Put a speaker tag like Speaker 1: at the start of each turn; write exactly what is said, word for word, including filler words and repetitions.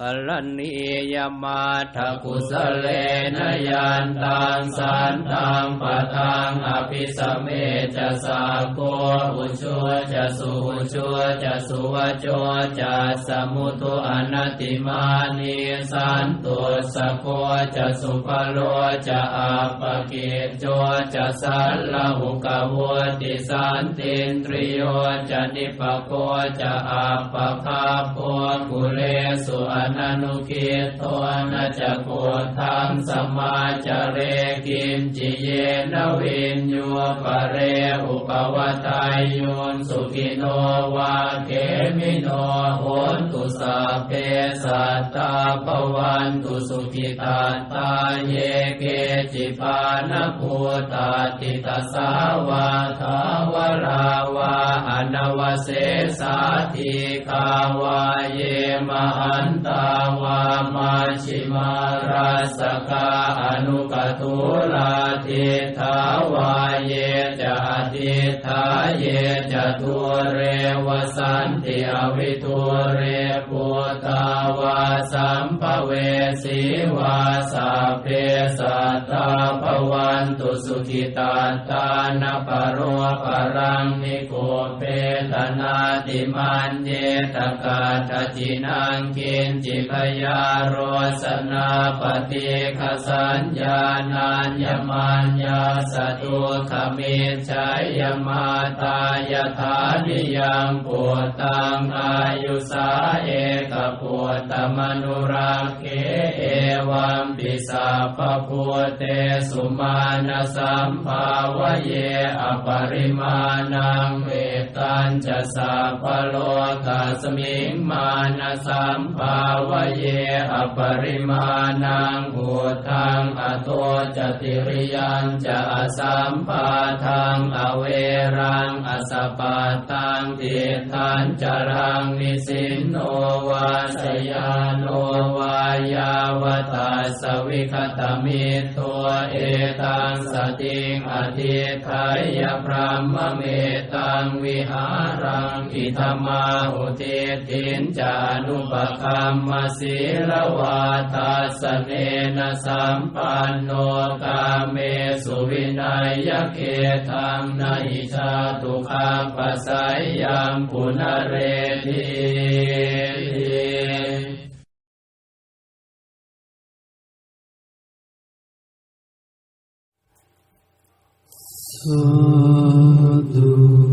Speaker 1: ลนียมาทกุสเลนยันตังสันตังปะทังอภิสเมจะสาโกอุชัวจะสุอุชัวจะสุวโจจะสมุตุอนัตติมานิสันตุสโกจะสุภโลจะอาปกิจโจจะสัลลหุกวติสันตินตริโยจะนิปโกจะอาปคาโพกุเลสุอนันุกิตโตนะจะโกทังสมาจเรกิมจิเยนวินโยปเรอุปวัตายโยนสุขิโนวาเขมิโนโหนตุสัพเพสัตตาภวันตุสุขิตาตาเยเกจิปานภูตาติตสาวาทาวราวาอนวเสสาธิกาวาเยมหันตาวามาชิมาราสกาอนุกตุลาทิทาวาเยจะทิทาเยจะทุเรวสันติอวิทุเรปุตาวาสัมภเวสีวาสัพเพสัตตาภวันตุสุขิตาตานปโรปรังนิโกเปตนาติมันเยตกาทจินังกินจิพยาโรสนาปฏิฆสัญญานัญญมัญญาสตุขมิจฉายมาตายถานิยังปุตตังอายุสาเอกปุตตมนุรักเขเอวัมปิสัพพพุเตสุมาณสัมภาวะเยอปริมาณังเวตัญจะสัพพโลกัสมิงมาณสัมภาวะเยอปริมาณังหูทังอโตจติริยัญจะอสัมปาทังอเวรังอสปาตังทิทัญจรังนิสินโนวาสยานโนวายาวตาสวิคตมิตัวเอตังสติงอธิทายพระมเมตังวิหารังอิธมาหุติตินจานุปคัมมศีลวาทัสเนนะสัมปันโนกาเมสุวินัยเกตังนาหิชาตุขังปัสสัยยังปุณเรทิสาธุ